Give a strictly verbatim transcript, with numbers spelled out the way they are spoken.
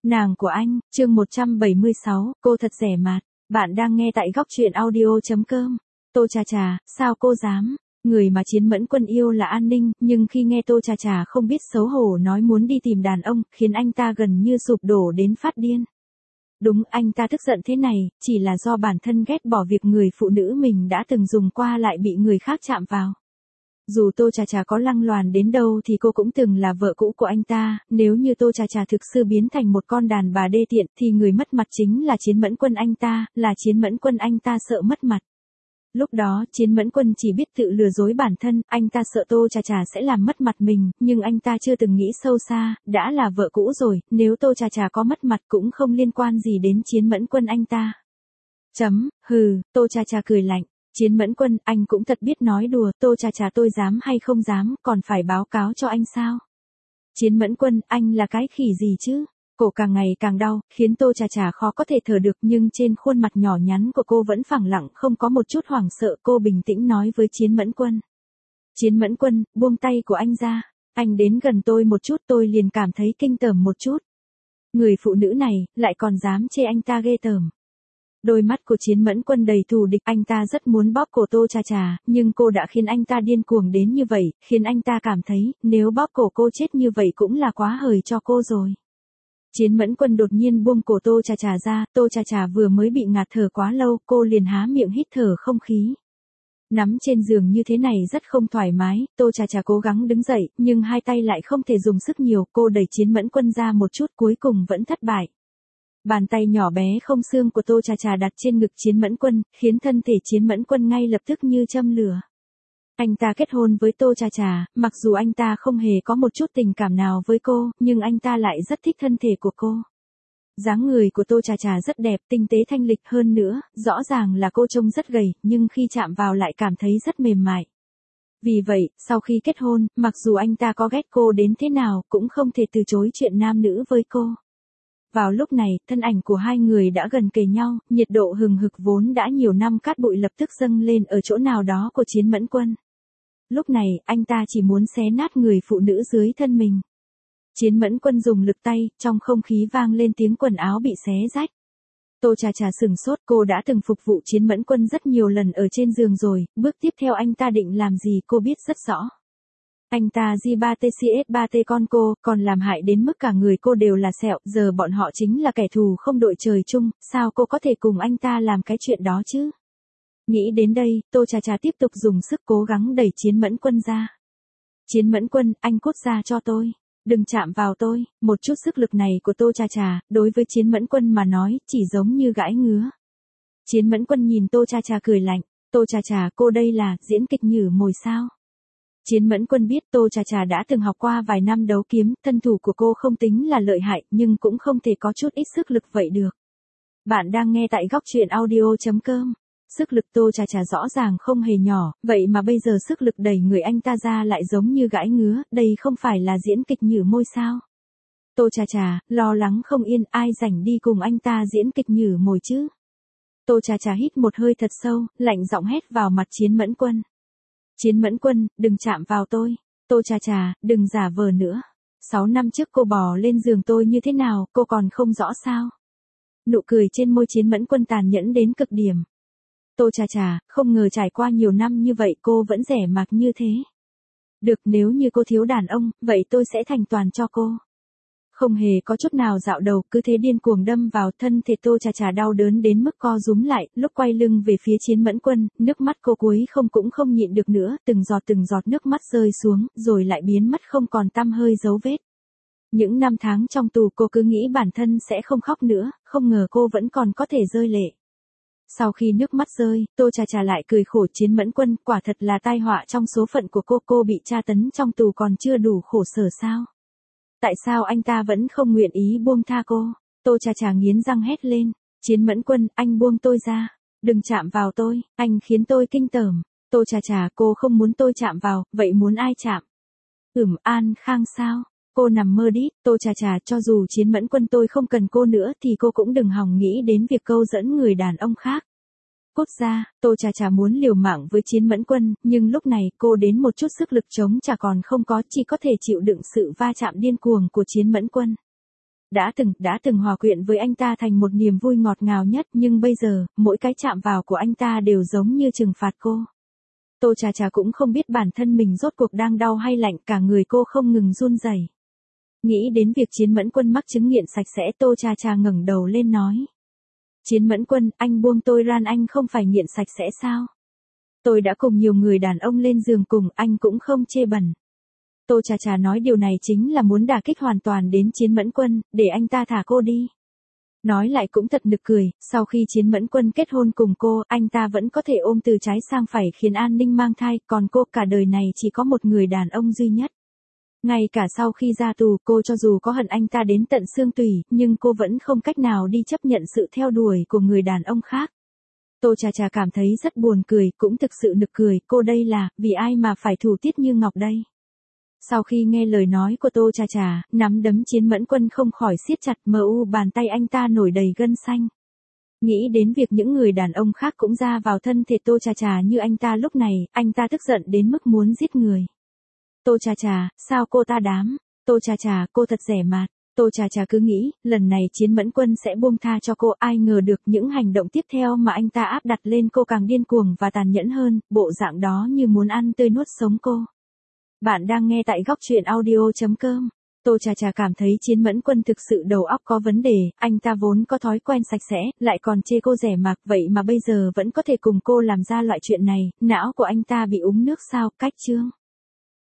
Nàng của anh, chương một trăm bảy mươi sáu, cô thật rẻ mạt. Bạn đang nghe tại góc truyện audio.com. Tô Trà Trà, sao cô dám? Người mà Chiến Mẫn Quân yêu là An Ninh, nhưng khi nghe Tô Trà Trà không biết xấu hổ nói muốn đi tìm đàn ông, khiến anh ta gần như sụp đổ đến phát điên. Đúng, anh ta tức giận thế này, chỉ là do bản thân ghét bỏ việc người phụ nữ mình đã từng dùng qua lại bị người khác chạm vào. Dù Tô Trà Trà có lăng loàn đến đâu thì cô cũng từng là vợ cũ của anh ta, nếu như Tô Trà Trà thực sự biến thành một con đàn bà đê tiện thì người mất mặt chính là Chiến Mẫn Quân anh ta, là Chiến Mẫn Quân anh ta sợ mất mặt. Lúc đó Chiến Mẫn Quân chỉ biết tự lừa dối bản thân, anh ta sợ Tô Trà Trà sẽ làm mất mặt mình, nhưng anh ta chưa từng nghĩ sâu xa, đã là vợ cũ rồi, nếu Tô Trà Trà có mất mặt cũng không liên quan gì đến Chiến Mẫn Quân anh ta. Chấm, hừ, Tô Trà Trà cười lạnh. Chiến Mẫn Quân, anh cũng thật biết nói đùa, Tô Trà Trà tôi dám hay không dám, còn phải báo cáo cho anh sao? Chiến Mẫn Quân, anh là cái khỉ gì chứ? Cổ càng ngày càng đau, khiến Tô Trà Trà khó có thể thở được, nhưng trên khuôn mặt nhỏ nhắn của cô vẫn phẳng lặng, không có một chút hoảng sợ. Cô bình tĩnh nói với Chiến Mẫn Quân. Chiến Mẫn Quân, buông tay của anh ra. Anh đến gần tôi một chút tôi liền cảm thấy kinh tởm một chút. Người phụ nữ này, lại còn dám chê anh ta ghê tởm. Đôi mắt của Chiến Mẫn Quân đầy thù địch, anh ta rất muốn bóp cổ Tô Trà Trà, nhưng cô đã khiến anh ta điên cuồng đến như vậy, khiến anh ta cảm thấy, nếu bóp cổ cô chết như vậy cũng là quá hời cho cô rồi. Chiến Mẫn Quân đột nhiên buông cổ Tô Trà Trà ra, Tô Trà Trà vừa mới bị ngạt thở quá lâu, cô liền há miệng hít thở không khí. Nắm trên giường như thế này rất không thoải mái, Tô Trà Trà cố gắng đứng dậy, nhưng hai tay lại không thể dùng sức nhiều, cô đẩy Chiến Mẫn Quân ra một chút cuối cùng vẫn thất bại. Bàn tay nhỏ bé không xương của Tô Trà Trà đặt trên ngực Chiến Mẫn Quân, khiến thân thể Chiến Mẫn Quân ngay lập tức như châm lửa. Anh ta kết hôn với Tô Trà Trà, mặc dù anh ta không hề có một chút tình cảm nào với cô, nhưng anh ta lại rất thích thân thể của cô. Dáng người của Tô Trà Trà rất đẹp, tinh tế thanh lịch hơn nữa, rõ ràng là cô trông rất gầy, nhưng khi chạm vào lại cảm thấy rất mềm mại. Vì vậy, sau khi kết hôn, mặc dù anh ta có ghét cô đến thế nào, cũng không thể từ chối chuyện nam nữ với cô. Vào lúc này, thân ảnh của hai người đã gần kề nhau, nhiệt độ hừng hực vốn đã nhiều năm cát bụi lập tức dâng lên ở chỗ nào đó của Chiến Mẫn Quân. Lúc này, anh ta chỉ muốn xé nát người phụ nữ dưới thân mình. Chiến Mẫn Quân dùng lực tay, trong không khí vang lên tiếng quần áo bị xé rách. Tô Trà Trà sừng sốt, cô đã từng phục vụ Chiến Mẫn Quân rất nhiều lần ở trên giường rồi, bước tiếp theo anh ta định làm gì cô biết rất rõ. Anh ta gi ba tê xê ét ba tê con cô, còn làm hại đến mức cả người cô đều là sẹo, giờ bọn họ chính là kẻ thù không đội trời chung, sao cô có thể cùng anh ta làm cái chuyện đó chứ? Nghĩ đến đây, Tô Trà Trà tiếp tục dùng sức cố gắng đẩy Chiến Mẫn Quân ra. Chiến Mẫn Quân, anh cút ra cho tôi. Đừng chạm vào tôi. Một chút sức lực này của Tô Trà Trà, đối với Chiến Mẫn Quân mà nói, chỉ giống như gãi ngứa. Chiến Mẫn Quân nhìn Tô Trà Trà cười lạnh. Tô Trà Trà, cô đây là diễn kịch nhử mồi sao? Chiến Mẫn Quân biết Tô Trà Trà đã từng học qua vài năm đấu kiếm, thân thủ của cô không tính là lợi hại, nhưng cũng không thể có chút ít sức lực vậy được. Bạn đang nghe tại góc truyện audio.com. Sức lực Tô Trà Trà rõ ràng không hề nhỏ, vậy mà bây giờ sức lực đẩy người anh ta ra lại giống như gãi ngứa, đây không phải là diễn kịch nhử môi sao? Tô Trà Trà, lo lắng không yên, ai rảnh đi cùng anh ta diễn kịch nhử mồi chứ? Tô Trà Trà hít một hơi thật sâu, lạnh giọng hét vào mặt Chiến Mẫn Quân. Chiến Mẫn Quân, đừng chạm vào tôi. Tô Trà Trà, đừng giả vờ nữa. Sáu năm trước cô bò lên giường tôi như thế nào, cô còn không rõ sao? Nụ cười trên môi Chiến Mẫn Quân tàn nhẫn đến cực điểm. Tô Trà Trà, không ngờ trải qua nhiều năm như vậy cô vẫn rẻ mạt như thế. Được, nếu như cô thiếu đàn ông, vậy tôi sẽ thành toàn cho cô. Không hề có chút nào dạo đầu, cứ thế điên cuồng đâm vào thân thể Tô Trà Trà đau đớn đến mức co rúm lại, lúc quay lưng về phía Chiến Mẫn Quân, nước mắt cô cuối không cũng không nhịn được nữa, từng giọt từng giọt nước mắt rơi xuống, rồi lại biến mất không còn tăm hơi dấu vết. Những năm tháng trong tù cô cứ nghĩ bản thân sẽ không khóc nữa, không ngờ cô vẫn còn có thể rơi lệ. Sau khi nước mắt rơi, Tô Trà Trà lại cười khổ. Chiến Mẫn Quân, quả thật là tai họa trong số phận của cô, cô bị tra tấn trong tù còn chưa đủ khổ sở sao? Tại sao anh ta vẫn không nguyện ý buông tha cô? Tô Trà Trà nghiến răng hét lên. Chiến Mẫn Quân, anh buông tôi ra. Đừng chạm vào tôi, anh khiến tôi kinh tởm. Tô Trà Trà, cô không muốn tôi chạm vào, vậy muốn ai chạm? Ừm, An Khang sao? Cô nằm mơ đi. Tô Trà Trà, cho dù Chiến Mẫn Quân tôi không cần cô nữa thì cô cũng đừng hòng nghĩ đến việc câu dẫn người đàn ông khác. Cút ra. Tô Trà Trà muốn liều mạng với Chiến Mẫn Quân, nhưng lúc này cô đến một chút sức lực chống chả còn không có, chỉ có thể chịu đựng sự va chạm điên cuồng của Chiến Mẫn Quân. Đã từng, đã từng hòa quyện với anh ta thành một niềm vui ngọt ngào nhất, nhưng bây giờ, mỗi cái chạm vào của anh ta đều giống như trừng phạt cô. Tô Trà Trà cũng không biết bản thân mình rốt cuộc đang đau hay lạnh, cả người cô không ngừng run rẩy. Nghĩ đến việc Chiến Mẫn Quân mắc chứng nghiện sạch sẽ, Tô Trà Trà ngẩng đầu lên nói. Chiến Mẫn Quân, anh buông tôi ra, anh không phải nghiện sạch sẽ sao? Tôi đã cùng nhiều người đàn ông lên giường cùng, anh cũng không chê bẩn. Tô Trà Trà nói điều này chính là muốn đả kích hoàn toàn đến Chiến Mẫn Quân, để anh ta thả cô đi. Nói lại cũng thật nực cười, sau khi Chiến Mẫn Quân kết hôn cùng cô, anh ta vẫn có thể ôm từ trái sang phải khiến An Ninh mang thai, còn cô cả đời này chỉ có một người đàn ông duy nhất. Ngay cả sau khi ra tù, cô cho dù có hận anh ta đến tận xương tủy, nhưng cô vẫn không cách nào đi chấp nhận sự theo đuổi của người đàn ông khác. Tô Trà Trà cảm thấy rất buồn cười, cũng thực sự nực cười, cô đây là, vì ai mà phải thủ tiết như ngọc đây. Sau khi nghe lời nói của Tô Trà Trà, nắm đấm Chiến Mẫn Quân không khỏi siết chặt, mờ u bàn tay anh ta nổi đầy gân xanh. Nghĩ đến việc những người đàn ông khác cũng ra vào thân thể Tô Trà Trà như anh ta lúc này, anh ta tức giận đến mức muốn giết người. Tô Trà Trà, sao cô ta đám? Tô Trà Trà, cô thật rẻ mạt. Tô Trà Trà cứ nghĩ, lần này Chiến Mẫn Quân sẽ buông tha cho cô, ai ngờ được những hành động tiếp theo mà anh ta áp đặt lên cô càng điên cuồng và tàn nhẫn hơn, bộ dạng đó như muốn ăn tươi nuốt sống cô. Bạn đang nghe tại góc truyện audio chấm com. Tô Trà Trà cảm thấy Chiến Mẫn Quân thực sự đầu óc có vấn đề, anh ta vốn có thói quen sạch sẽ, lại còn chê cô rẻ mạt, vậy mà bây giờ vẫn có thể cùng cô làm ra loại chuyện này, não của anh ta bị úng nước sao, cách chương.